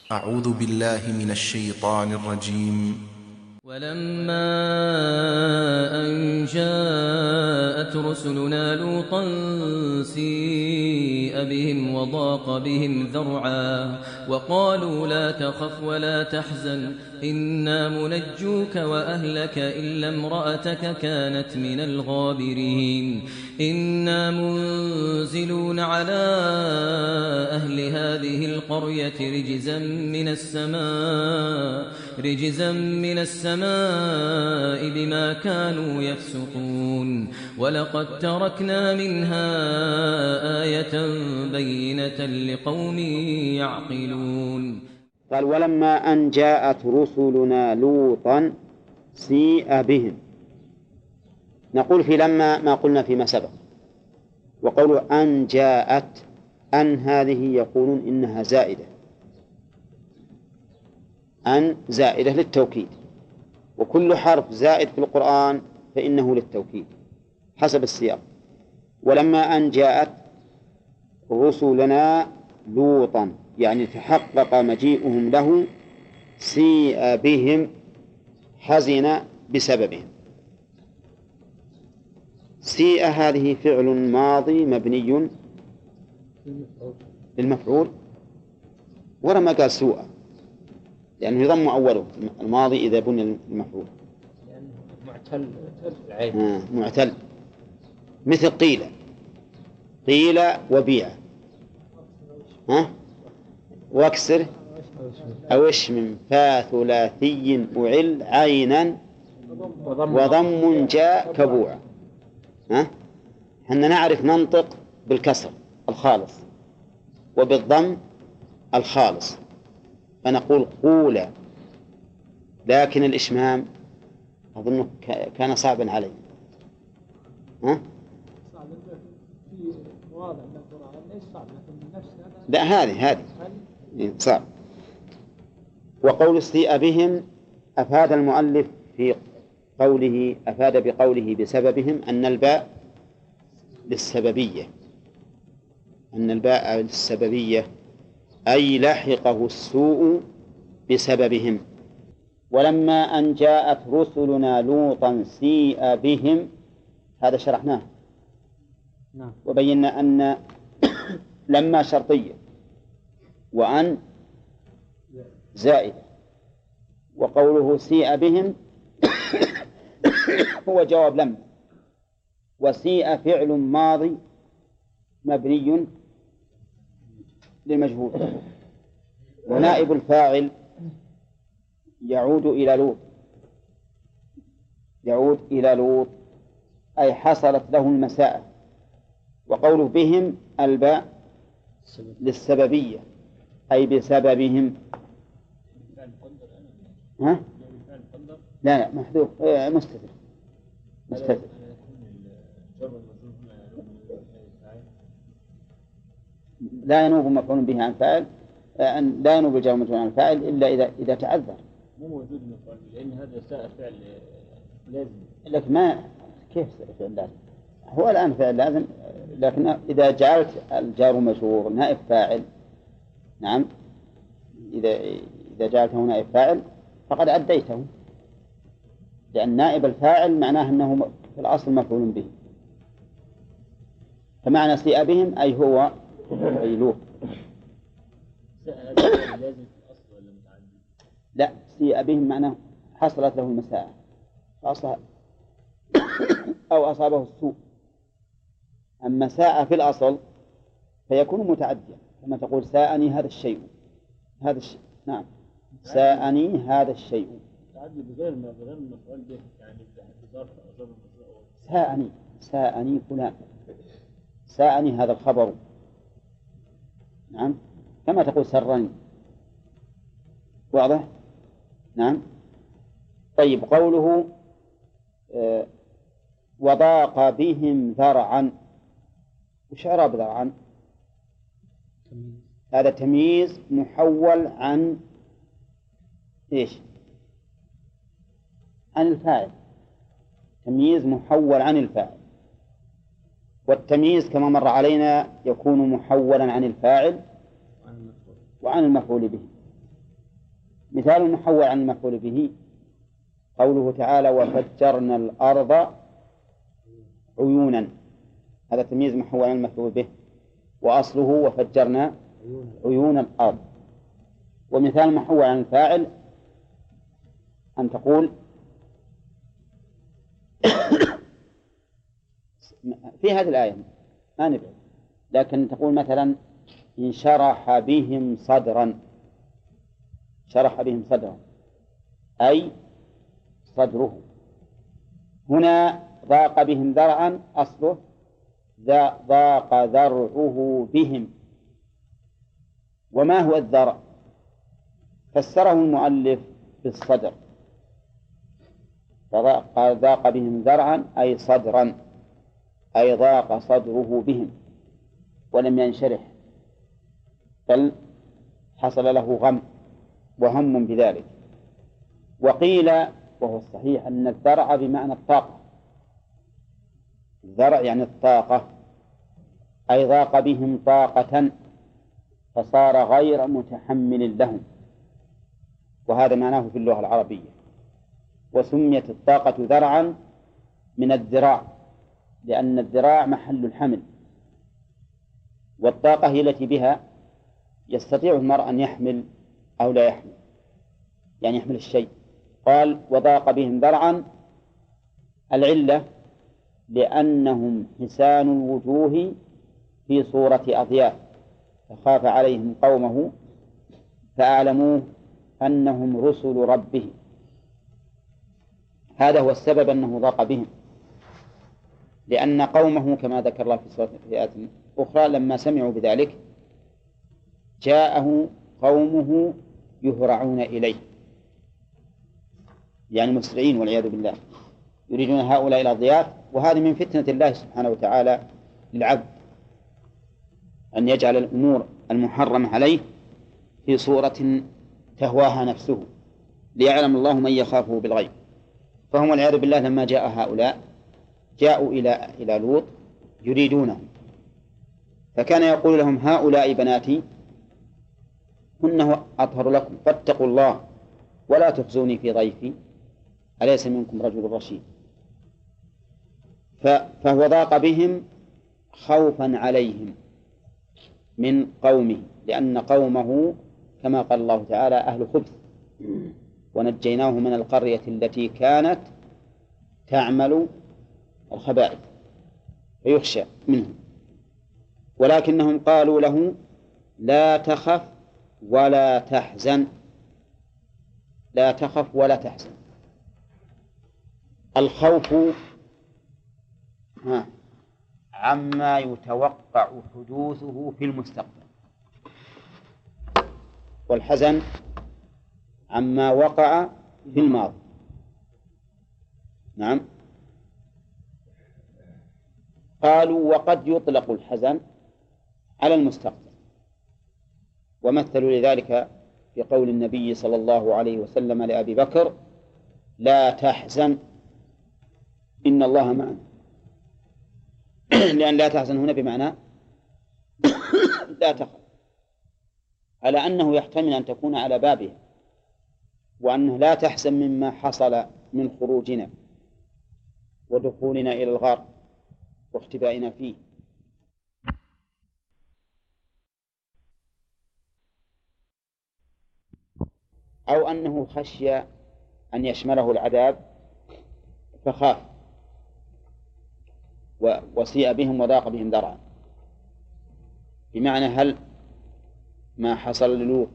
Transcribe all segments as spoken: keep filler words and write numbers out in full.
أعوذ بالله من الشيطان الرجيم. ولما أن جاءت رسلنا لوطا سيء بهم وضاق بهم ذرعا وقالوا لا تخف ولا تحزن إنا منجوك وأهلك إلا امرأتك كانت من الغابرين إنا منزلون على أهل هذه القرية رجزا من السماء رجزا من السماء بما كانوا يفسقون ولقد تركنا منها آية بينة لقوم يعقلون. قال ولما أن جاءت رسلنا لوطا سيء بهم. نقول في لما ما قلنا فيما سبق، وقولوا أن جاءت أن هذه يقولون إنها زائدة، أن زائدة للتوكيد، وكل حرف زائد في القرآن فإنه للتوكيد حسب السياق. ولما أن جاءت رسلنا لوطا يعني تحقق مجيئهم له، سيء بهم حزن بسببهم. سيء هذه فعل ماضي مبني للمفعول، ولما قال سوء لأنه يضم أوله الماضي إذا بني المفعول يعني معتل العين. آه معتل، مثل قيل قيل وبيع، ها واكسر أو اشمم فا ثلاثي أعل عينا وضم جاء كبوع. ها حنا نعرف ننطق بالكسر الخالص وبالضم الخالص فنقول قولا، لكن الإشمام أظنه كان صعبا علي. ها لا هذه هذه صعب. وقول استيء بهم أفاد المؤلف في قوله أفاد بقوله بسببهم أن الباء للسببية، أن الباء للسببية أي لحقه السوء بسببهم. ولما أن جاءت رسلنا لوطا سيء بهم، هذا شرحناه وبينا أن لما شرطية وأن زائدة، وقوله سيء بهم هو جواب لما، وسيء فعل ماضي مبني للمجهول، ونائب الفاعل يعود إلى لوط يعود إلى لوط أي حصلت له المساءة. وقوله بهم الباء للسببية أي بسببهم. ها؟ لا لا محذوف مستتر مستتر لا ينوب مفعول به عن فاعل، لا ينوب الجار مفعول عن فاعل إلا إذا إذا تعذر. مو موجود مفعول لأن هذا ساء فعل لازم. لك ما كيف فعل لازم؟ هو الآن فعل لازم، لكن إذا جعلت الجار مجرور نائب فاعل، نعم إذا إذا جعلته نائب فاعل فقد أديته، لأن نائب الفاعل معناه أنه في الأصل مفعول به. فمعنى سيء بهم أي هو أي لوط. لازم في الأصل ولا متعدي؟ لا، سيء بهم معناه حصلت له المساءة فأصاب أو أصابه السوء. أما ساء في الأصل فيكون متعديا، كما تقول ساءني هذا الشيء هذا الشيء نعم ساءني هذا الشيء. تعدي بغير ما بغير المفعول به يعني بظرف أو ظرف ساءني ساءني فلان، ساءني هذا الخبر، نعم كما تقول سرني. واضح؟ نعم. طيب قوله آه وضاق بهم ذرعا، وش إعراب ذرعا؟ هذا تمييز محول عن إيش؟ عن الفاعل، تمييز محول عن الفاعل، والتمييز كما مر علينا يكون محولا عن الفاعل وعن المفعول به. مثال محول عن المفعول به قوله تعالى وفجرنا الأرض عيونا، هذا تمييز محول عن المفعول به، وأصله وفجرنا عيون الأرض. ومثال محول عن الفاعل أن تقول في هذه الآية ما نبعد، لكن تقول مثلا انشرح بهم صدرا، شرح بهم صدرا أي صدره. هنا ضاق بهم ذرعا أصله ضاق ذرعه بهم. وما هو الذرع؟ فسره المؤلف بالصدر، قال ضاق بهم ذرعا أي صدرا، أي ضاق صدره بهم ولم ينشرح، بل حصل له غم وهم بذلك. وقيل وهو الصحيح أن الذرع بمعنى الطاقة، الذرع يعني الطاقة، أي ضاق بهم طاقة فصار غير متحمل لهم، وهذا معناه في اللغة العربية. وسميت الطاقة ذرعا من الذراع لأن الذراع محل الحمل، والطاقة هي التي بها يستطيع المرء أن يحمل أو لا يحمل، يعني يحمل الشيء. قال وضاق بهم ذرعا، العلة لأنهم حسان الوجوه في صورة أضياف، فخاف عليهم قومه فأعلموه أنهم رسل ربه، هذا هو السبب أنه ضاق بهم، لأن قومه كما ذكر الله في سورة آيات أخرى لما سمعوا بذلك جاءه قومه يهرعون إليه، يعني مسرعين والعياذ بالله، يريدون هؤلاء الأضياف. وهذه من فتنة الله سبحانه وتعالى للعبد، أن يجعل الأمور المحرمة عليه في صورة تهواها نفسه ليعلم الله من يخافه بالغيب. فهم والعياذ بالله لما جاء هؤلاء جاءوا إلى إلى لوط يريدونه، فكان يقول لهم هؤلاء بناتي هن أطهر لكم فاتقوا الله ولا تخزوني في ضيفي أليس منكم رجل رشيد. فهو ضاق بهم خوفا عليهم من قومه، لأن قومه كما قال الله تعالى أهل خبث ونجيناه من القرية التي كانت تعمل الخبائث فيخشى منهم. ولكنهم قالوا له لا تخف ولا تحزن، لا تخف ولا تحزن. الخوف ها عما يتوقع حدوثه في المستقبل، والحزن عما وقع في الماضي. نعم. قالوا وقد يطلق الحزن على المستقبل، ومثلوا لذلك في قول النبي صلى الله عليه وسلم لأبي بكر لا تحزن إن الله معنا، لأن لا تحزن هنا بمعنى لا تخف، على أنه يحتمل أن تكون على بابه، وأنه لا تحزن مما حصل من خروجنا ودخولنا إلى الغار واختبائنا فيه. أو أنه خشي أن يشمله العذاب فخاف وسيء بهم وضاق بهم ذرعا، بمعنى هل ما حصل للوط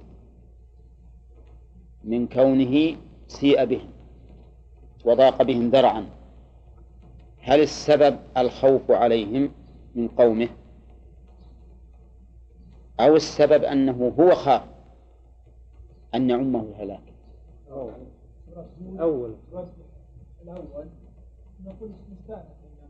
من كونه سيء بهم وضاق بهم ذرعا هل السبب الخوف عليهم من قومه، أو السبب أنه هو خاف أن يعمه الهلاك؟ أول الأول نقول مستأنف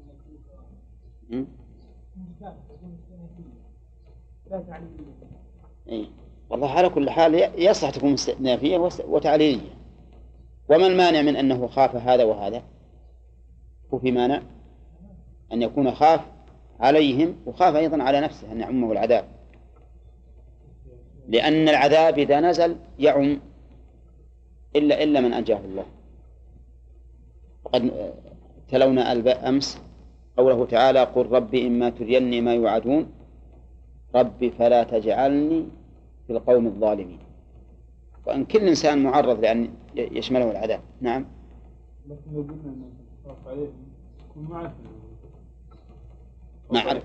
إيه. والله على كل حال يصح تكون استئنافية وتعليلية. وما المانع من أنه خاف هذا وهذا؟ وفي مانع أن يكون خاف عليهم وخاف أيضا على نفسه أن يعمه العذاب، لأن العذاب إذا نزل يعم إلا إلا من أنجاه الله. وقد تلونا أمس قوله تعالى قل ربي إما تريني ما يوعدون ربي فلا تجعلني في القوم الظالمين. وأن كل إنسان معرض لأن يشمله العذاب. نعم. لكن لو قلنا أن الخوف عليهم يكون معه معرفة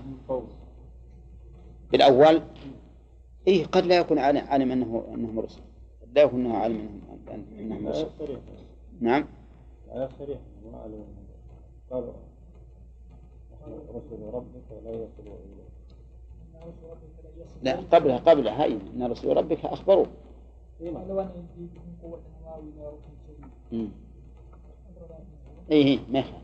بالأول إيه قد لا يكون عالم أنه أنهم رسل، قد لا يكون عالم أنهم أنهم رسل. نعم. على صريح ما علم قالوا رسل ربك لا يصلوا إليه. لا قبلها قبلها هاي إن رسول ربك أخبروا. إيه ما يخالف.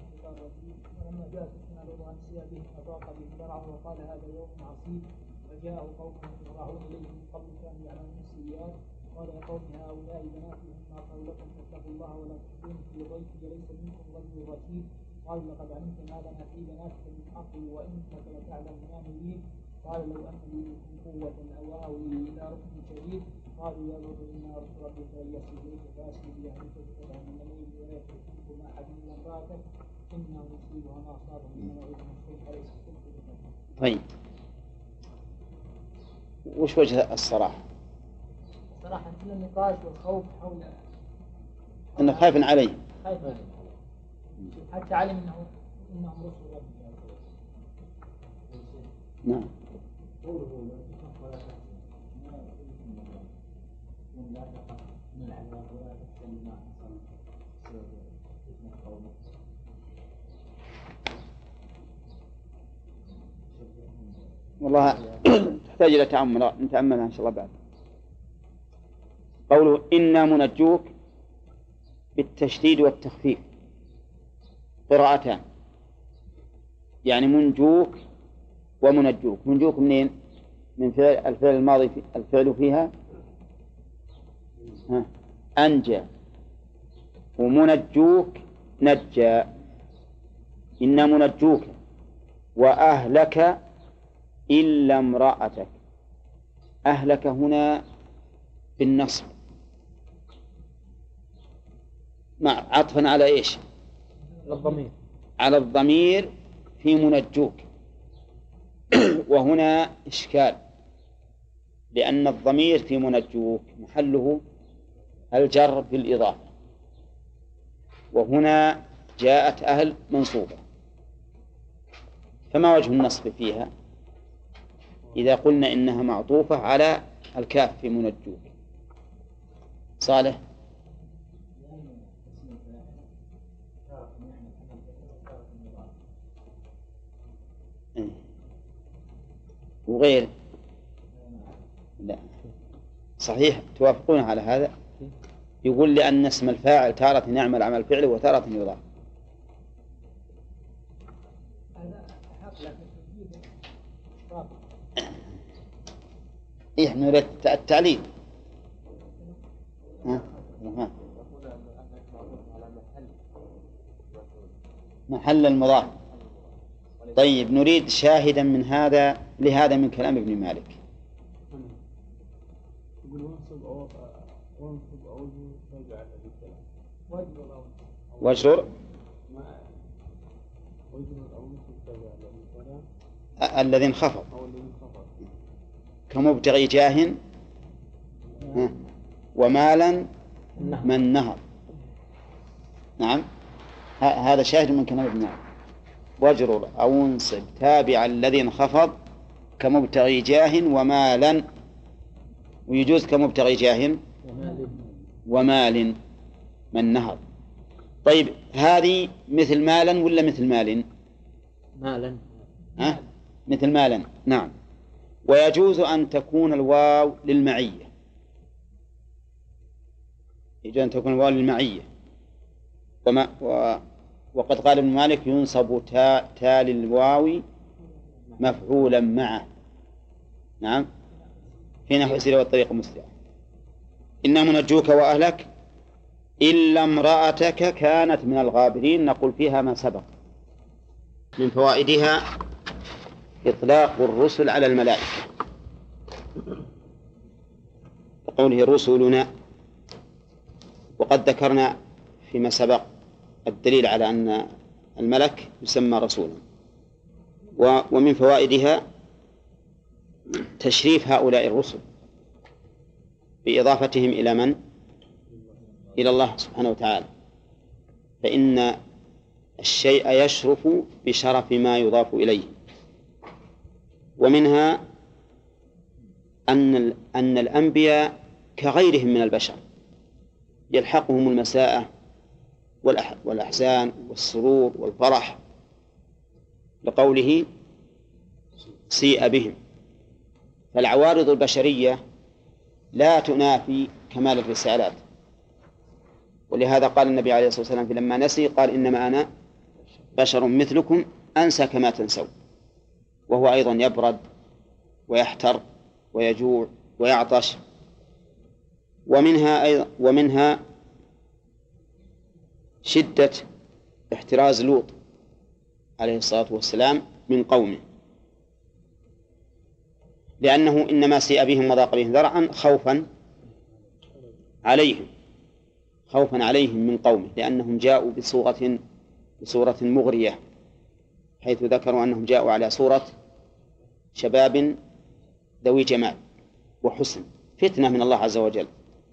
وقال هذا يوم عصيب فجاءوا قوم يفرعون إليه من قبل كانوا يعلمون السيئات قال يا قوم هؤلاء بناتي مما قالوا لكم فاتقوا الله ولا تخزوني في ضيفي ليس منكم رجل رشيد قال لقد علمت ما لنا في بناتك من حق وإنك لتعلم ما نريد قال لو أن لي بكم قوة أو آوي إلى ركن شديد قالوا يا لوط إنا رسل ربك ليصل إليك فأسر بأهلك فقطع من الليل ولا تكلف ما أحد إلا امرأتك إنا نصيبها ما أصابهم من موعدهم الصبح ليس الصبح. طيب وش وجه الصراحة؟ الصراحة أن النقاش والخوف حول أنه خايف عليه خايف عليه حتى علم أنه إنهم رسل ربك. نعم. والله تحتاج إلى تأمل نتأملها إن شاء الله بعد. قوله إنا منجوك بالتشديد والتخفيف قراءتان، يعني منجوك ومنجوك. منجوك منين؟ من فعل الفعل الماضي في الفعل فيها ها أنجى، ومنجوك نجى. إنا منجوك وأهلك إلا امرأتك. أهلك هنا بالنصب مع عطفا على إيش؟ الضمير على الضمير في منجوك. وهنا إشكال لأن الضمير في منجوك محله الجر بالإضافة، وهنا جاءت أهل منصوبة، فما وجه النصب فيها إذا قلنا إنها معطوفة على الكاف في منجوك؟ صالح. وغير لا صحيح توافقون على هذا. يقول لأن اسم الفاعل تارة يعمل عمل فعله وتارة يضاف. إيه نريد التعليل. ها؟ ها. محل المضاف. طيب نريد شاهدا من هذا لهذا من كلام ابن مالك. وجر الذي انخفض كمبتغي جاه ومالا من نهر. نعم هذا شاهد من كلام ابن مالك. واجرر أو انصب تابع الذي انخفض كمبتغي جاه ومالا، ويجوز كمبتغي جاه ومال من نهر. طيب هذه مثل مالا ولا مثل مال؟ مالا. أه؟ مثل مالا. نعم. ويجوز أن تكون الواو للمعية، يجوز أن تكون الواو للمعية. وما و وقد قال ابن مالك ينصب تا, تا للواو مفعولا معه. نعم في نحو سيرة والطريق مسرع. إنا منجوك وأهلك إلا امرأتك كانت من الغابرين. نقول فيها ما سبق. من فوائدها إطلاق الرسل على الملائكة، وقوله رسلنا وقد ذكرنا فيما سبق الدليل على أن الملك يسمى رسولا. ومن فوائدها تشريف هؤلاء الرسل بإضافتهم إلى من؟ إلى الله سبحانه وتعالى، فإن الشيء يشرف بشرف ما يضاف إليه. ومنها أن أن الأنبياء كغيرهم من البشر يلحقهم المساءة والأحزان والسرور والفرح، لقوله سيء بهم. فالعوارض البشرية لا تنافي كمال الرسالات، ولهذا قال النبي عليه الصلاة والسلام لما نسي قال إنما أنا بشر مثلكم أنسى كما تنسون، وهو أيضا يبرد ويحتر ويجوع ويعطش. ومنها أيضا ومنها شدة احتراز لوط عليه الصلاة والسلام من قومه، لأنه إنما سيء بهم وضاق بهم ذرعا خوفا عليهم خوفا عليهم من قومه، لأنهم جاءوا بصورة بصورة مغرية، حيث ذكروا أنهم جاءوا على صورة شباب ذوي جمال وحسن، فتنة من الله عز وجل.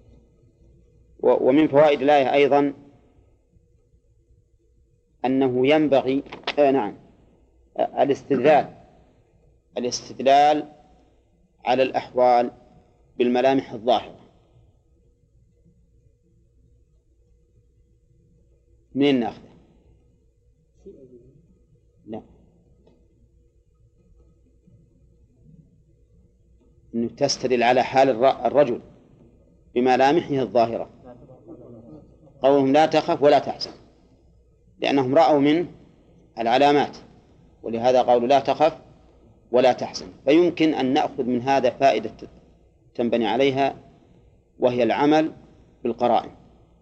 ومن فوائد الآية أيضا أنه ينبغي آه نعم الاستدلال الاستدلال على الأحوال بالملامح الظاهرة. منين نأخذه؟ لا، أنه تستدل على حال الرجل بملامحه الظاهرة. قولهم لا تخف ولا تحزن، لأنهم رأوا من العلامات، ولهذا قالوا لا تخف ولا تحزن. فيمكن أن نأخذ من هذا فائدة تنبني عليها، وهي العمل بالقرائن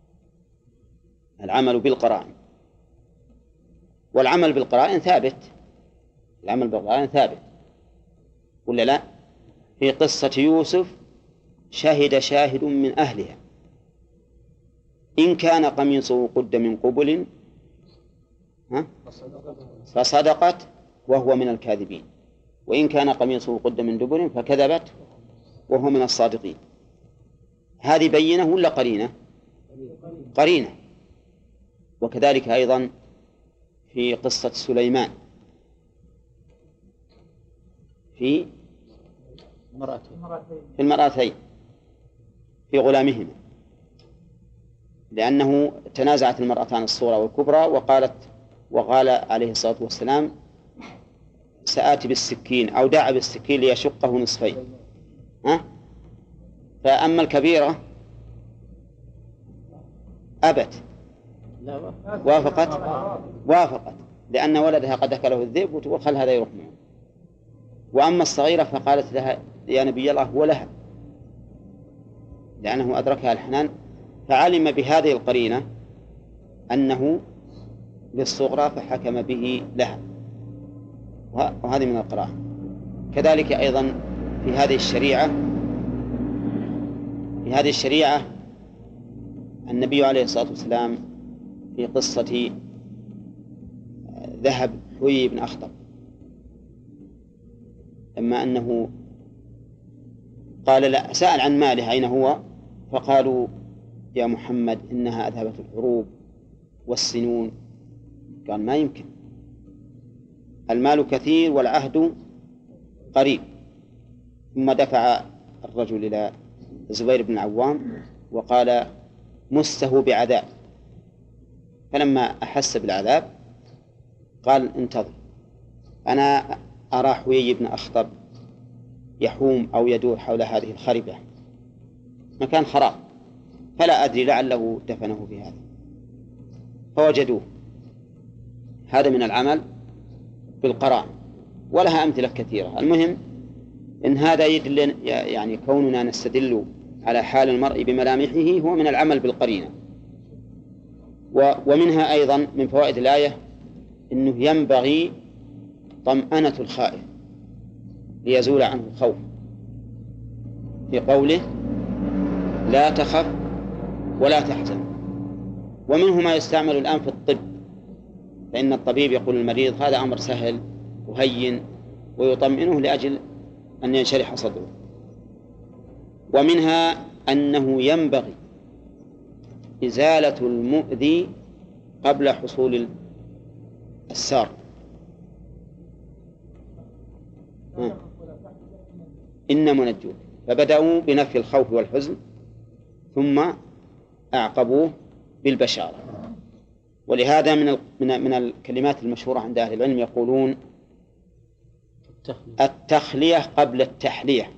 العمل بالقرائن والعمل بالقرائن ثابت العمل بالقرائن ثابت ولا لا؟ في قصة يوسف شهد شاهد من أهلها إن كان قميصه قد من قبل فصدقت وهو من الكاذبين، وإن كان قميصه قد من دبر فكذبت وهو من الصادقين. هذه بينة ولا قرينة؟ قرينة. وكذلك أيضا في قصة سليمان في في المرأتين في غلامهما، لأنه تنازعت المرأتان الصغرى والكبرى، وقالت وقال عليه الصلاة والسلام سآتي بالسكين أو دعا بالسكين ليشقه نصفين. ها؟ فأما الكبيرة أبت وافقت وافقت لأن ولدها قد أكله الذئب وخل هذا يروح معه. وأما الصغيرة فقالت لها يا نبي الله هو لها، لأنه أدركها الحنان، فعلم بهذه القرينة أنه للصغرى فحكم به لها، وهذه من القراءة. كذلك أيضا في هذه الشريعة في هذه الشريعة النبي عليه الصلاة والسلام في قصة ذهب حيي بن أخطب، لما أنه قال لا سأل عن ماله أين هو، فقالوا يا محمد إنها أذهبت الحروب والسنون. قال ما يمكن، المال كثير والعهد قريب. ثم دفع الرجل إلى الزبير بن العوام وقال مسه بعذاب، فلما أحس بالعذاب قال انتظر، أنا أرى حويي بن أخطب يحوم أو يدور حول هذه الخربة مكان خراب، فلا أدري لعله دفنه في هذا، فوجدوه. هذا من العمل بالقرائن، ولها أمثلة كثيرة. المهم إن هذا يدل يعني كوننا نستدل على حال المرء بملامحه هو من العمل بالقرينة. ومنها أيضا من فوائد الآية أنه ينبغي طمأنة الخائف ليزول عنه الخوف، في قوله لا تخف ولا تحزن. ومنه ما يستعمل الآن في الطب، فإن الطبيب يقول للمريض هذا أمر سهل وهين ويطمئنه لأجل أن ينشرح صدره. ومنها أنه ينبغي إزالة المؤذي قبل حصول السار. إن منجوك، فبدأوا بنفي الخوف والحزن ثم أعقبوه بالبشارة. ولهذا من من الكلمات المشهورة عند أهل العلم يقولون التخلية قبل التحلية،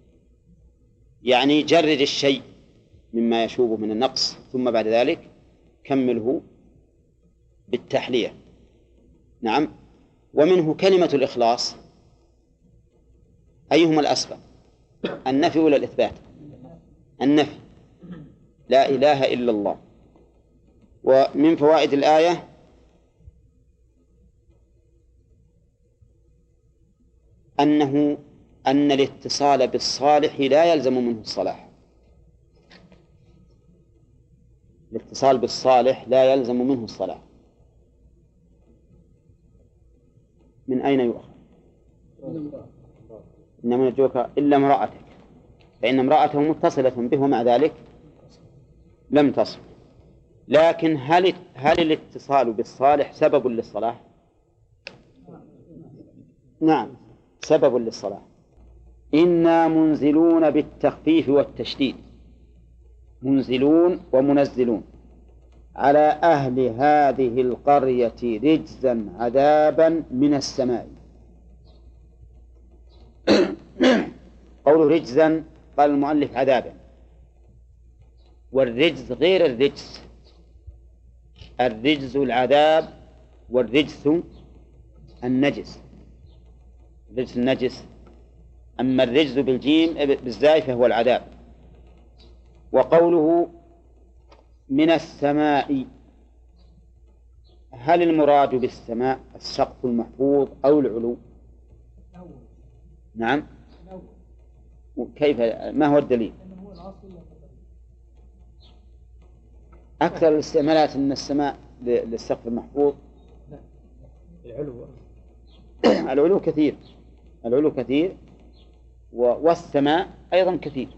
يعني جرد الشيء مما يشوبه من النقص ثم بعد ذلك كمله بالتحلية. نعم. ومنه كلمة الإخلاص، أيهما الأسبق، النفي ولا الإثبات؟ النفي، لا إله إلا الله. ومن فوائد الآية أنه أن الاتصال بالصالح لا يلزم منه الصلاح. الاتصال بالصالح لا يلزم منه الصلاح. من أين يؤخذ؟ إنما نرجوك إلا امرأتك، فإن امرأته متصلة به ومع ذلك لم تصل. لكن هل هل الاتصال بالصالح سبب للصلاح؟ نعم، سبب للصلاح. إنا منزلون بالتخفيف والتشديد، منزلون ومنزلون على أهل هذه القرية رجزا عذابا من السماء. قول رجزا قال المؤلف عذابا، والرجز غير الرجس، الرجز العذاب والرجس النجس، الرجس النجس. أما الرجز بالجيم بالزاي فهو العذاب. وقوله من السماء، هل المراد بالسماء السقف المحفوظ أو العلو؟ نعم. كيف، ما هو الدليل؟ أكثر الاستعمالات أن السماء للسقف المحفوظ. العلو العلو كثير، العلو كثير، والسماء أيضا كثير.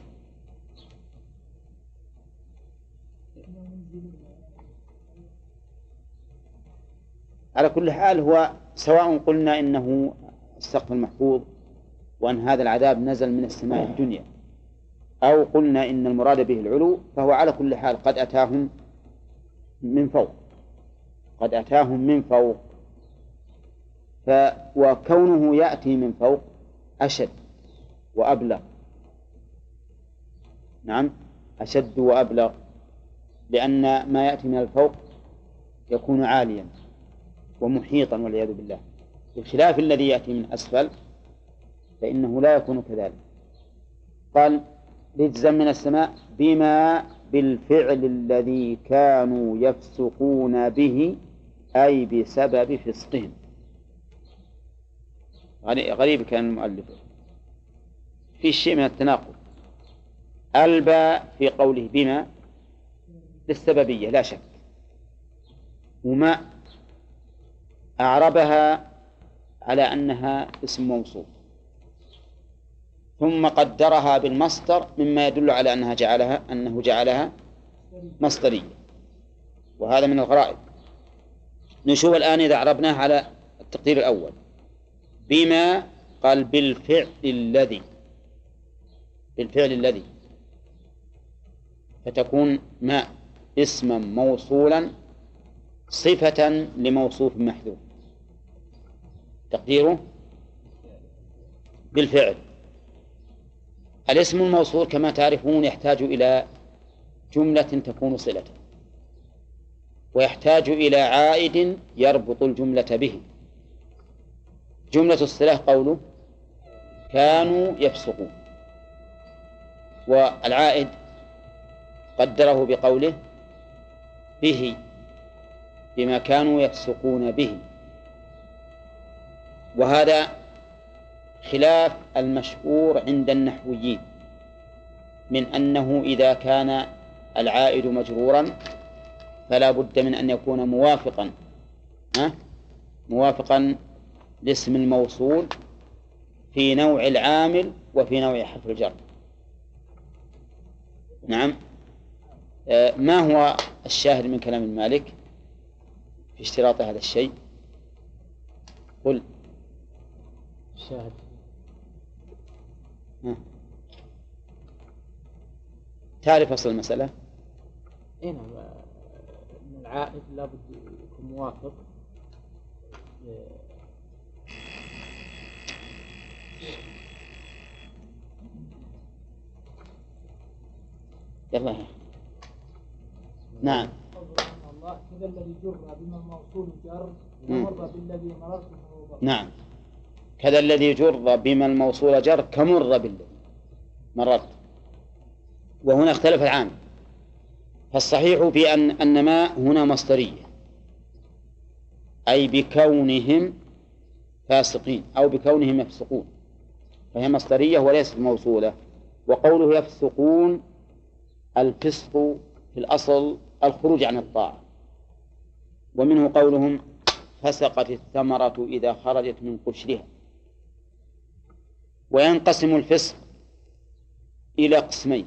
على كل حال هو سواء قلنا إنه السقف المحفوظ وأن هذا العذاب نزل من السماء الدنيا، أو قلنا إن المراد به العلو، فهو على كل حال قد أتاهم من فوق، قد أتاهم من فوق. ف وكونه يأتي من فوق أشد وأبلغ. نعم، أشد وأبلغ، لأن ما يأتي من الفوق يكون عاليا ومحيطا والعياذ بالله، بخلاف الذي يأتي من أسفل فإنه لا يكون كذلك. قال رجزا من السماء بما بالفعل الذي كانوا يفسقون به، أي بسبب فسقهم. غريب كان المؤلف في شيء من التناقض. الباء في قوله بما للسببية لا شك، وما أعربها على أنها اسم موصول، ثم قدرها بالمصدر مما يدل على أنها جعلها أنه جعلها مصدرية، وهذا من الغرائب. نشوف الآن إذا أعربناه على التقدير الأول. بما قال بالفعل الذي، بالفعل الذي، فتكون ما اسما موصولا صفة لموصوف محذوف، تقديره بالفعل. الاسم الموصول كما تعرفون يحتاج إلى جملة تكون صلة، ويحتاج إلى عائد يربط الجملة به. جملة الصلة قوله كانوا يفسقون، والعائد قدره بقوله به، بما كانوا يفسقون به. وهذا خلاف المشهور عند النحويين من أنه إذا كان العائد مجرورا فلا بد من أن يكون موافقا ها؟ موافقا لاسم الموصول في نوع العامل وفي نوع حرف الجر. نعم. آه ما هو الشاهد من كلام المالك في اشتراط هذا الشيء؟ قل. الشاهد ها. تعرف أصل المسألة؟ إيه نعم، العائد لابد يكون موافق يلا. نعم. الله كذا الذي جر بما الموصول جر ومر بالذي مررت به. نعم، كذا الذي جر بما الموصول جر كمر بالذي مررت. وهنا اختلف العام، فالصحيح في أن أن ما هنا مصدرية، أي بكونهم فاسقين أو بكونهم يفسقون، فهي مصدرية وليست موصولة. وقوله يفسقون، الفسق في الأصل الخروج عن الطاعة، ومنه قولهم فسقت الثمرة إذا خرجت من قشرها. وينقسم الفسق إلى قسمين: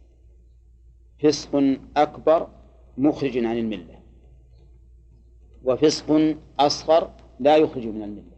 فسق أكبر مخرج عن الملة، وفسق أصغر لا يخرج من الملة.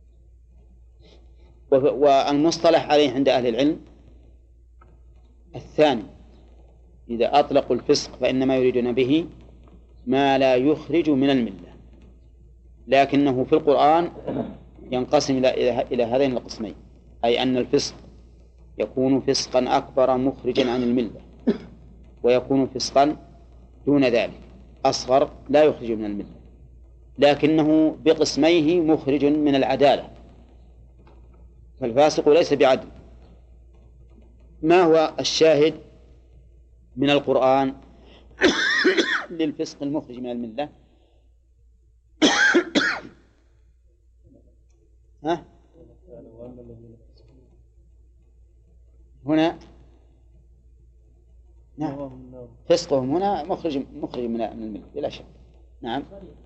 والمصطلح عليه عند أهل العلم الثاني، إذا أطلقوا الفسق فإنما يريدون به ما لا يخرج من الملة، لكنه في القرآن ينقسم إلى إلى هذين القسمين، أي أن الفسق يكون فسقا أكبر مخرجا عن الملة، ويكون فسقا دون ذلك أصغر لا يخرج من الملة، لكنه بقسميه مخرج من العدالة، فالفاسق ليس بعدل. ما هو الشاهد من القرآن للفسق المخرج من الملة؟ ها؟ هنا نعم، فسقهم هنا مخرج مخرج من الملة بلا شك. نعم.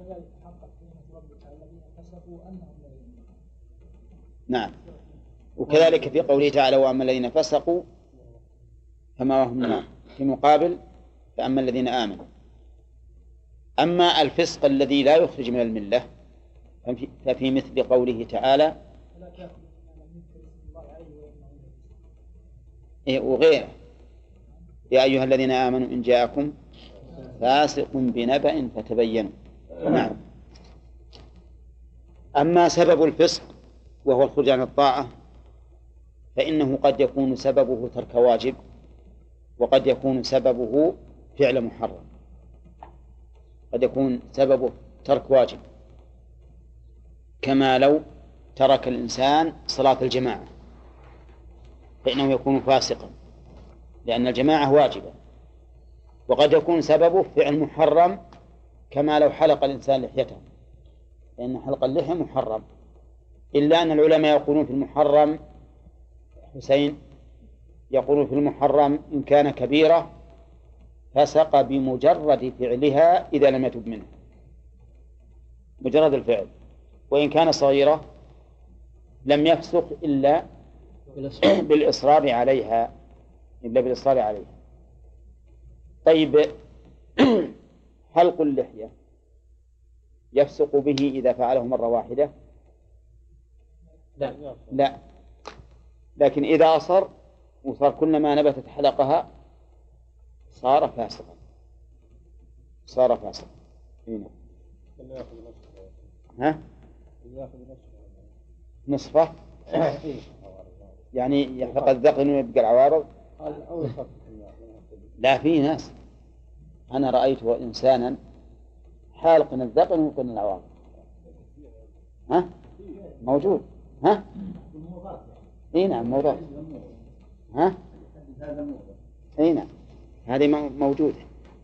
نعم. وكذلك في قوله تعالى: وأما الذين فسقوا فما هم نار، في مقابل فأما الذين آمنوا. أما الفسق الذي لا يخرج من الملة ففي مثل قوله تعالى وغيره: يا أيها الذين آمنوا إن جاءكم فاسق بنبأ فتبينوا. نعم. أما سبب الفسق وهو الخروج عن الطاعة فإنه قد يكون سببه ترك واجب، وقد يكون سببه فعل محرم. قد يكون سببه ترك واجب، كما لو ترك الإنسان صلاة الجماعة فإنه يكون فاسقا، لأن الجماعة واجبة. وقد يكون سببه فعل محرم، كما لو حلق الإنسان لحيته، لأن حلق اللحية محرم، إلا أن العلماء يقولون في المحرم حسين يقولون في المحرم إن كان كبيرة فسق بمجرد فعلها إذا لم يتب منه، مجرد الفعل. وإن كان صغيرة لم يفسق إلا بالإصرار عليها إلا بالإصرار عليها. طيب، حلق اللحية يفسق به إذا فعله مرة واحدة؟ لا, لا. لكن إذا أصر وصار كلما نبتت حلقها صار فاسقا، صار فاسقا. هنا ها؟ نصفه يعني يحلق الذقن ويبقى العوارض. لا، في ناس أنا رأيته إنسانا حالق الذقن ويقن العوارض. ها؟ موجود. ها؟ اي نعم موضوع. ها؟ اي نعم هذه موجودة.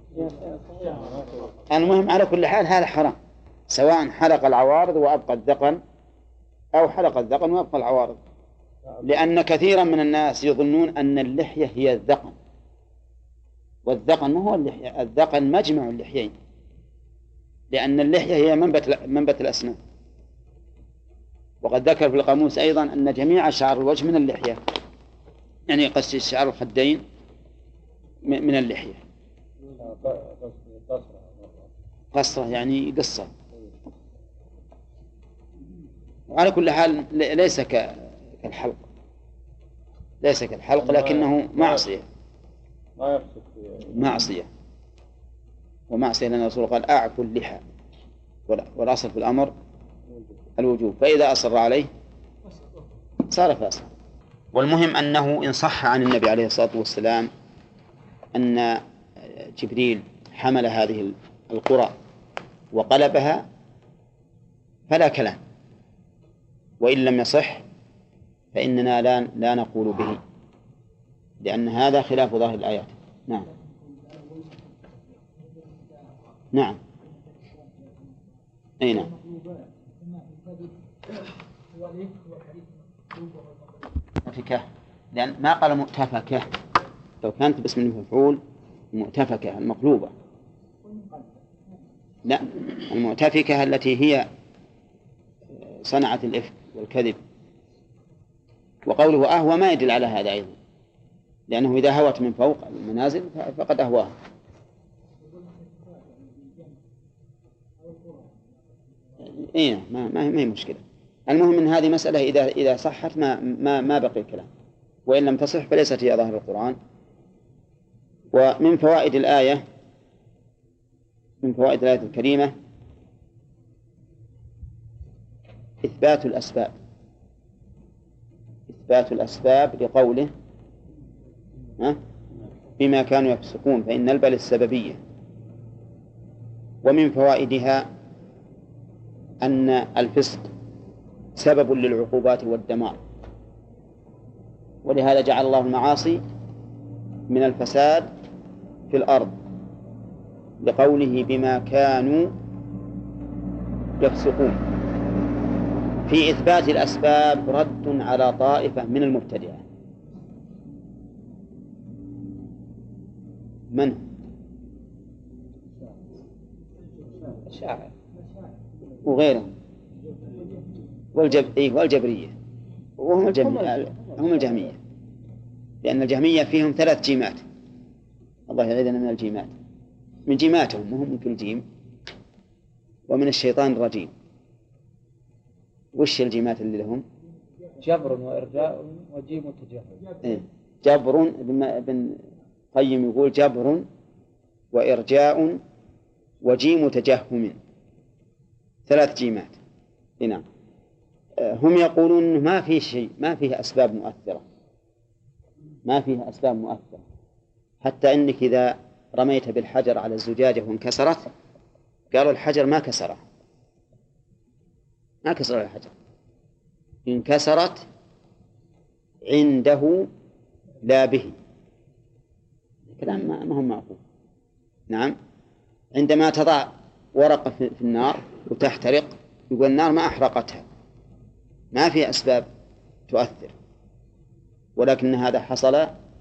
المهم على كل حال هذا حرام، سواء حلق العوارض وأبقى الذقن أو حلق الذقن وأبقى العوارض، لأن كثيرا من الناس يظنون أن اللحية هي الذقن، والذقن ما هو اللحية، الذقن مجمع اللحيين، لأن اللحية هي منبت منبت الأسنان. وقد ذكر في القاموس أيضا أن جميع شعر الوجه من اللحية، يعني قص شعر الخدين من اللحية. قصرة يعني قصة. وعلى كل حال ليس كالحلق، ليس كالحلق لكنه معصية معصية ومعصية، لأن الرسول قال أعفوا اللحى، والأصل في الأمر الوجوب، فإذا أصر عليه صار فاسقا. والمهم أنه إن صح عن النبي عليه الصلاة والسلام أن جبريل حمل هذه القرى وقلبها فلا كلام، وإن لم يصح فإننا لا, لا نقول به، لأن هذا خلاف ظاهر الآيات. نعم نعم أي نعم. مؤتفكة، لأن ما قال مؤتفكة، لو كانت باسم المفعول مؤتفكة المقلوبة، لا، المؤتفكة التي هي صنعت الإفك والكذب. وقوله أهوى ما يدل على هذا أيضا، لأنه إذا هوت من فوق المنازل فقد أهواها. إيه ما ما ما هي مشكلة. المهم أن هذه مسألة إذا إذا صحت ما ما ما بقي الكلام، وإن لم تصح فليست هي ظاهر القرآن. ومن فوائد الآية من فوائد الآية الكريمة إثبات الأسباب، إثبات الأسباب لقوله بما كانوا يفسقون، فإن البل السببية. ومن فوائدها أن الفسق سبب للعقوبات والدمار، ولهذا جعل الله المعاصي من الفساد في الأرض، لقوله بما كانوا يفسقون. في إثبات الأسباب رد على طائفة من المبتدعة. من؟ الشاعر وغيره والجب... إيه والجبرية، وهم الجم... هم الجهمية، لأن الجهمية فيهم ثلاث جيمات، الله يعيذنا من الجيمات، من جيماتهم وهم من كل جيم، ومن الشيطان الرجيم. وش الجيمات اللي لهم؟ جبر وإرجاء وجيم وتجهم. إيه؟ جبر، ابن قيم يقول جبر وإرجاء وجيم تجهم، ثلاث جيمات. نعم. هم يقولون ما في شيء، ما فيه أسباب مؤثرة، ما فيه أسباب مؤثرة، حتى إنك إذا رميت بالحجر على الزجاجة وانكسرت قالوا الحجر ما كسره، ما كسر الحجر، انكسرت عنده لا به. كلام ما هم معقول. نعم. عندما تضع ورقة في النار وتحترق يقول النار ما أحرقتها، ما في أسباب تؤثر، ولكن هذا حصل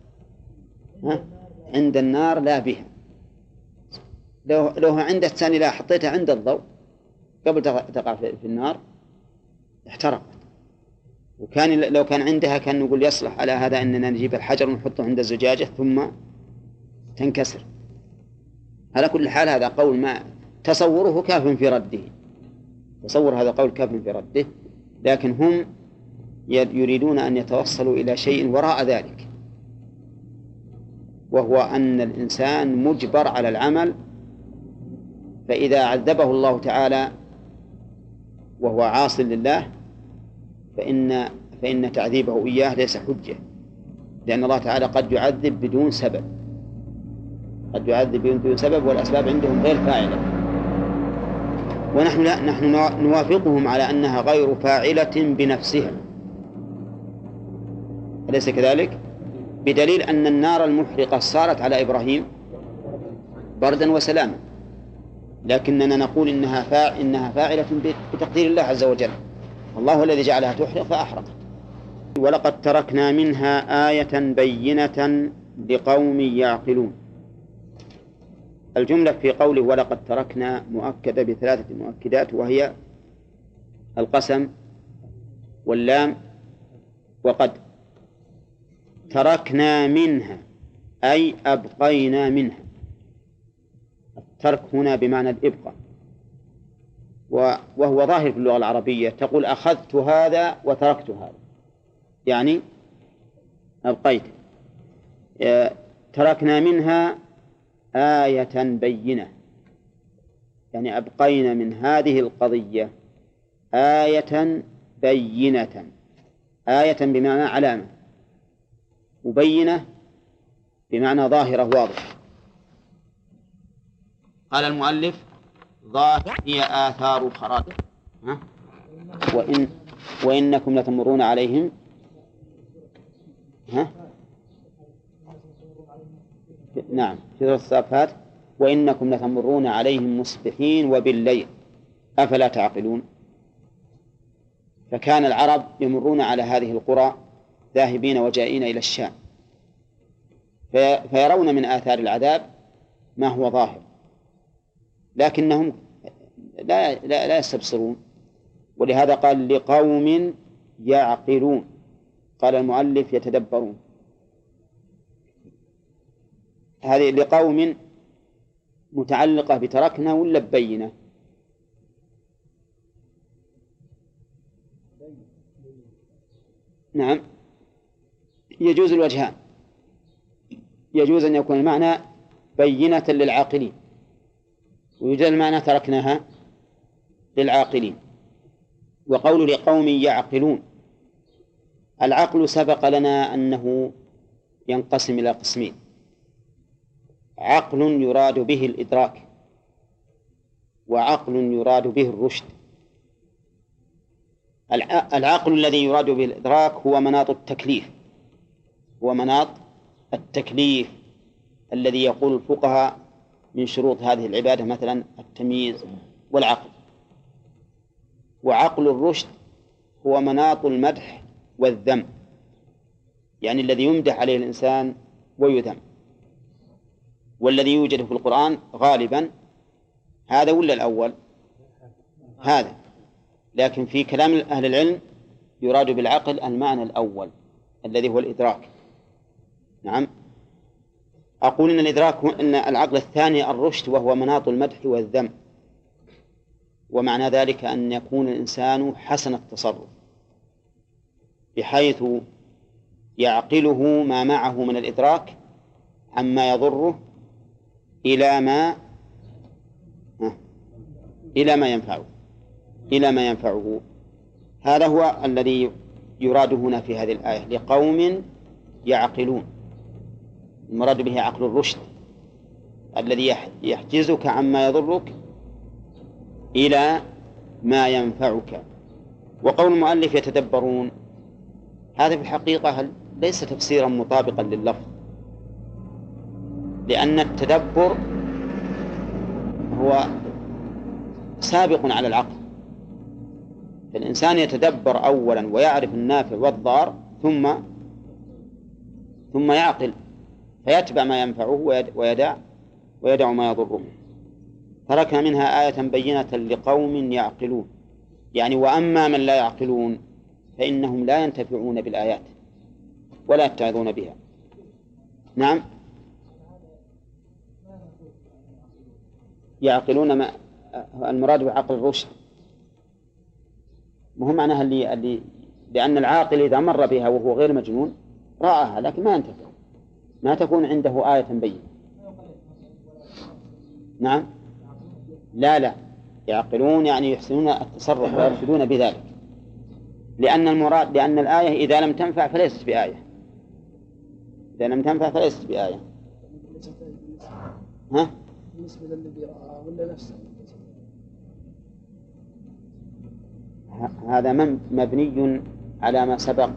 عند النار لا بها. لو لو عند الثاني لا حطيتها عند الضوء قبل تقع في النار احترقت. وكان لو كان عندها كان نقول يصلح على هذا أننا نجيب الحجر ونحطه عند الزجاجة ثم تنكسر. على كل حال هذا قول ما تصوره كاف في رده، تصور هذا قول كاف في رده، لكن هم يريدون أن يتوصلوا إلى شيء وراء ذلك، وهو أن الإنسان مجبر على العمل، فإذا عذبه الله تعالى وهو عاص لله فإن فإن تعذيبه إياه ليس حجة، لأن الله تعالى قد يعذب بدون سبب، قد يعذب بدون سبب والأسباب عندهم غير فاعلة، ونحن لا، نحن نوافقهم على أنها غير فاعلة بنفسها، أليس كذلك؟ بدليل أن النار المحرقة صارت على إبراهيم بردا وسلاما، لكننا نقول إنها فاع إنها فاعلة بتقدير الله عز وجل، الله الذي جعلها تحرق فأحرقت. ولقد تركنا منها آية بينة لقوم يعقلون. الجملة في قوله ولقد تركنا مؤكدة بثلاثة مؤكدات، وهي القسم واللام وقد. تركنا منها أي أبقينا منها. الترك هنا بمعنى الإبقاء، وهو ظاهر في اللغة العربية، تقول أخذت هذا وتركت هذا، يعني أبقيت. تركنا منها آية بينة، يعني أبقينا من هذه القضية آية بينة. آية بمعنى علامة، مبينة بمعنى ظاهرة واضحة. قال المؤلف ظاهر هي آثار الخراب. وإن وإنكم لتمرون عليهم ها؟ نعم في سورة الصافات وإنكم لتمرون عليهم مصبحين وبالليل أفلا تعقلون. فكان العرب يمرون على هذه القرى ذاهبين وجائين إلى الشام، فيرون من آثار العذاب ما هو ظاهر، لكنهم لا, لا, لا يستبصرون. ولهذا قال لقوم يعقلون. قال المؤلف يتدبرون. هذه لقوم متعلقة بتركنا ولا ببينة؟ نعم يجوز الوجهان، يجوز أن يكون المعنى بينة للعاقلين، ويوجد المعنى تركناها للعاقلين. وقول لقوم يعقلون، العقل سبق لنا أنه ينقسم إلى قسمين: عقل يراد به الإدراك، وعقل يراد به الرشد. العقل الذي يراد به الإدراك هو مناط التكليف، هو مناط التكليف الذي يقول الفقهاء من شروط هذه العبادة مثلا التمييز والعقل. وعقل الرشد هو مناط المدح والذم، يعني الذي يمدح عليه الإنسان ويذم، والذي يوجد في القرآن غالبا هذا ولا الأول؟ هذا. لكن في كلام أهل العلم يراد بالعقل المعنى الأول الذي هو الإدراك. نعم أقول إن الإدراك هو أن العقل الثاني الرشد، وهو مناط المدح والذم. ومعنى ذلك أن يكون الإنسان حسن التصرف بحيث يعقله ما معه من الإدراك عما يضره إلى ما إلى ما ينفعه إلى ما ينفعه. هذا هو الذي يراد هنا في هذه الآية لقوم يعقلون. المراد به عقل الرشد الذي يحجزك عما يضرك إلى ما ينفعك. وقول المؤلف يتدبرون، هذا في الحقيقة ليس تفسيرا مطابقا لللفظ، لأن التدبر هو سابق على العقل. فالإنسان يتدبر أولا ويعرف النافع والضار، ثم ثم يعقل فيتبع ما ينفعه ويدع ويدع ما يضره. تركنا منها آية بينة لقوم يعقلون، يعني وأما من لا يعقلون فإنهم لا ينتفعون بالآيات ولا يتعظون بها. نعم يعقلون ما المراد بعقل الرشد، مهم معناها اللي, اللي لأن العاقل إذا مر بها وهو غير مجنون رآها لكن ما ينتفع، ما تكون عنده آية بينة. نعم لا لا يعقلون يعني يحسنون التصرف ويرشدون بذلك، لأن المراد لأن الآية إذا لم تنفع فليست بآية، إذا لم تنفع فليست بآية. ها؟ بالنسبة للذي رأى ولا نفسه؟ هذا مبني على ما سبق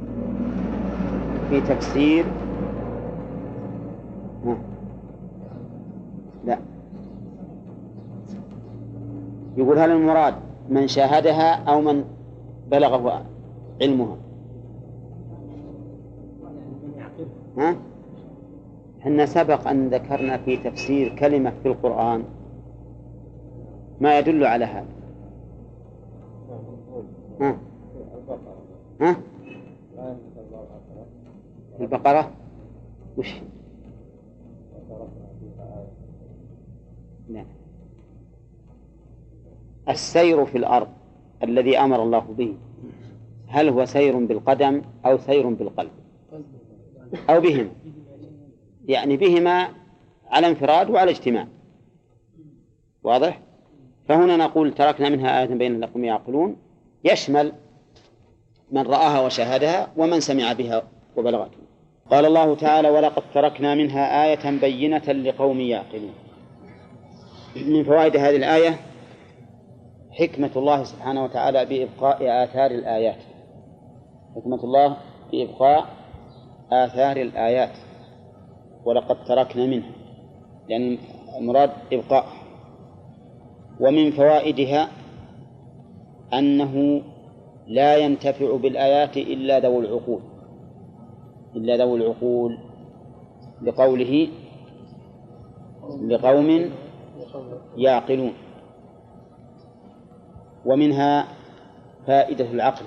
في تفسير. ها؟ لا يقول هل المراد من شاهدها أو من بلغه علمها؟ ها؟ أن سبق أن ذكرنا في تفسير كلمة في القرآن ما يدل على هذا. ها؟ ها؟ البقرة وش؟ لا. السير في الأرض الذي أمر الله به هل هو سير بالقدم أو سير بالقلب أو بهما؟ يعني بهما على انفراد وعلى اجتماع. واضح؟ فهنا نقول تركنا منها آية بين لقوم يعقلون يشمل من رآها وشاهدها ومن سمع بها وبلغته. قال الله تعالى ولقد تركنا منها آية بينة لقوم يعقلون. من فوائد هذه الآية حكمة الله سبحانه وتعالى بإبقاء آثار الآيات. حكمة الله بإبقاء آثار الآيات ولقد تركنا منها لأن المراد إبقاء. ومن فوائدها أنه لا ينتفع بالآيات إلا ذو العقول إلا ذو العقول لقوله لقوم يعقلون. ومنها فائدة العقل،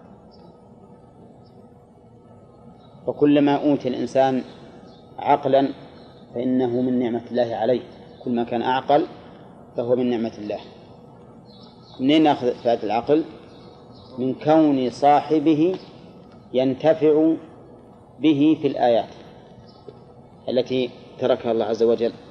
فكلما أوتي الإنسان عقلا فإنه من نعمة الله عليه، كل ما كان أعقل فهو من نعمة الله. منين نأخذ فائدة العقل؟ من كون صاحبه ينتفع به في الآيات التي تركها الله عز وجل.